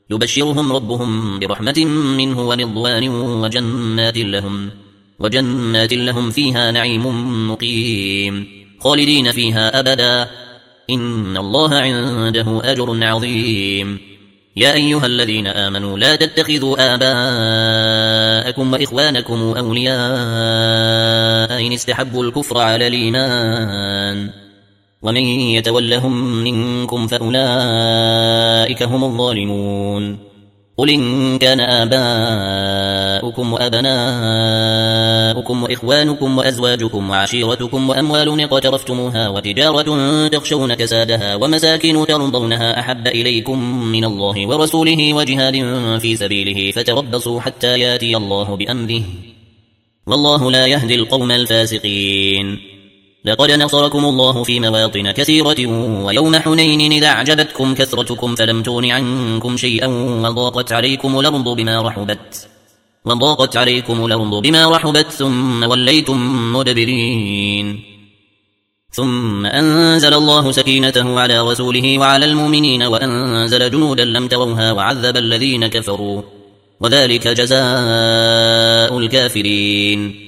يبشرهم ربهم برحمة منه ورضوان وجنات لهم فيها نعيم مقيم خالدين فيها أبدا إن الله عنده أجر عظيم. يا أيها الذين آمنوا لا تتخذوا آباءكم وإخوانكم أولياء إن استحبوا الكفر على الإيمان ومن يتولهم منكم فأولئك هم الظالمون. قل إن كان آباؤكم وأبناؤكم وإخوانكم وأزواجكم وعشيرتكم وأموال اقترفتموها وتجارة تخشون كسادها ومساكن ترضونها أحب إليكم من الله ورسوله وجهاد في سبيله فتربصوا حتى ياتي الله بأمره والله لا يهدي القوم الفاسقين. لقد نصركم الله في مواطن كثيرة ويوم حنين إذا أعجبتكم كثرتكم فلم تغن عنكم شيئا وضاقت عليكم الأرض بما رحبت ثم وليتم مدبرين. ثم أنزل الله سكينته على رسوله وعلى المؤمنين وأنزل جنودا لم تروها وعذب الذين كفروا وذلك جزاء الكافرين.